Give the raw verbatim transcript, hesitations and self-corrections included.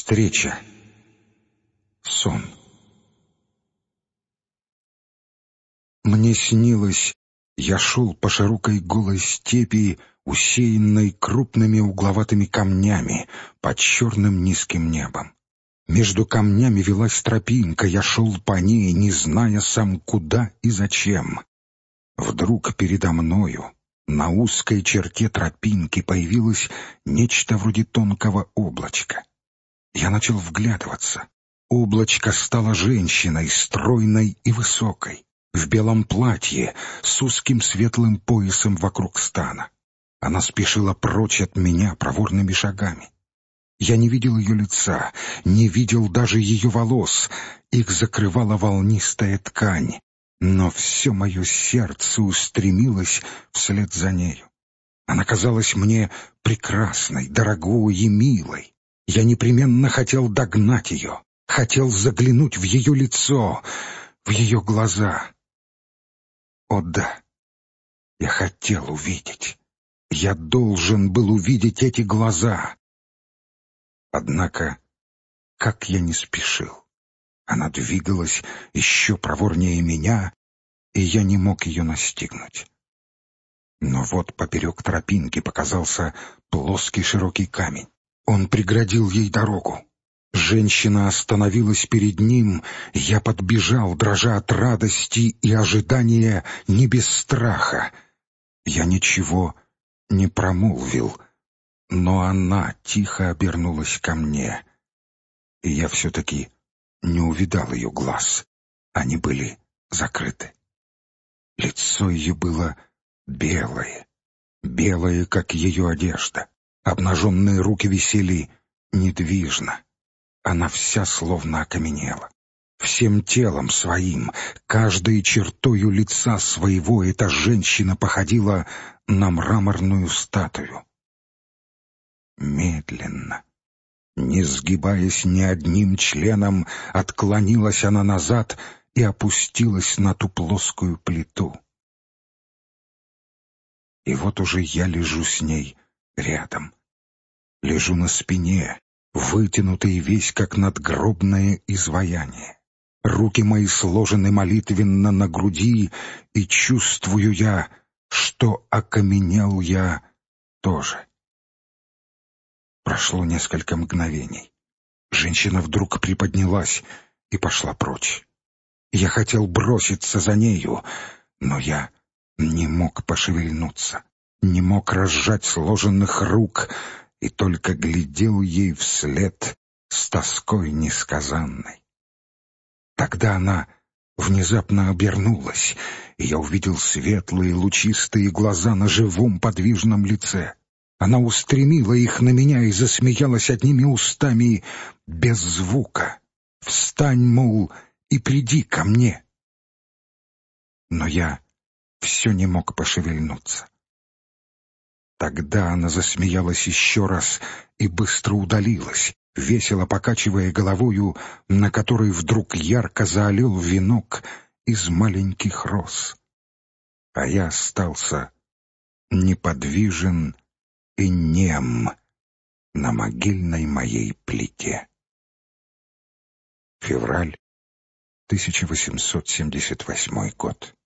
Встреча. Сон. Мне снилось, я шел по широкой голой степи, усеянной крупными угловатыми камнями, под черным низким небом. Между камнями велась тропинка, я шел по ней, не зная сам куда и зачем. Вдруг передо мною, на узкой черте тропинки, появилось нечто вроде тонкого облачка. Я начал вглядываться. Облачко стало женщиной, стройной и высокой, в белом платье, с узким светлым поясом вокруг стана. Она спешила прочь от меня проворными шагами. Я не видел ее лица, не видел даже ее волос, их закрывала волнистая ткань, но все мое сердце устремилось вслед за нею. Она казалась мне прекрасной, дорогой и милой. Я непременно хотел догнать ее, хотел заглянуть в ее лицо, в ее глаза. О да, я хотел увидеть, я должен был увидеть эти глаза. Однако, как я не спешил, она двигалась еще проворнее меня, и я не мог ее настигнуть. Но вот поперек тропинки показался плоский широкий камень. Он преградил ей дорогу. Женщина остановилась перед ним, я подбежал, дрожа от радости и ожидания, не без страха. Я ничего не промолвил, но она тихо обернулась ко мне, и я все-таки не увидал ее глаз. Они были закрыты. Лицо ее было белое, белое, как ее одежда. Обнаженные руки висели недвижно. Она вся словно окаменела. Всем телом своим, каждой чертою лица своего эта женщина походила на мраморную статую. Медленно, не сгибаясь ни одним членом, отклонилась она назад и опустилась на ту плоскую плиту. И вот уже я лежу с ней рядом. Лежу на спине, вытянутый весь, как надгробное изваяние. Руки мои сложены молитвенно на груди, и чувствую я, что окаменел я тоже. Прошло несколько мгновений. Женщина вдруг приподнялась и пошла прочь. Я хотел броситься за нею, но я не мог пошевельнуться, не мог разжать сложенных рук, и только глядел ей вслед с тоской несказанной. Тогда она внезапно обернулась, и я увидел светлые лучистые глаза на живом подвижном лице. Она устремила их на меня и засмеялась одними устами без звука. «Встань, мол, и приди ко мне». Но я все не мог пошевельнуться. Тогда она засмеялась еще раз и быстро удалилась, весело покачивая головою, на которой вдруг ярко заолел венок из маленьких роз. А я остался неподвижен и нем на могильной моей плите. Февраль тысяча восемьсот семьдесят восьмой год.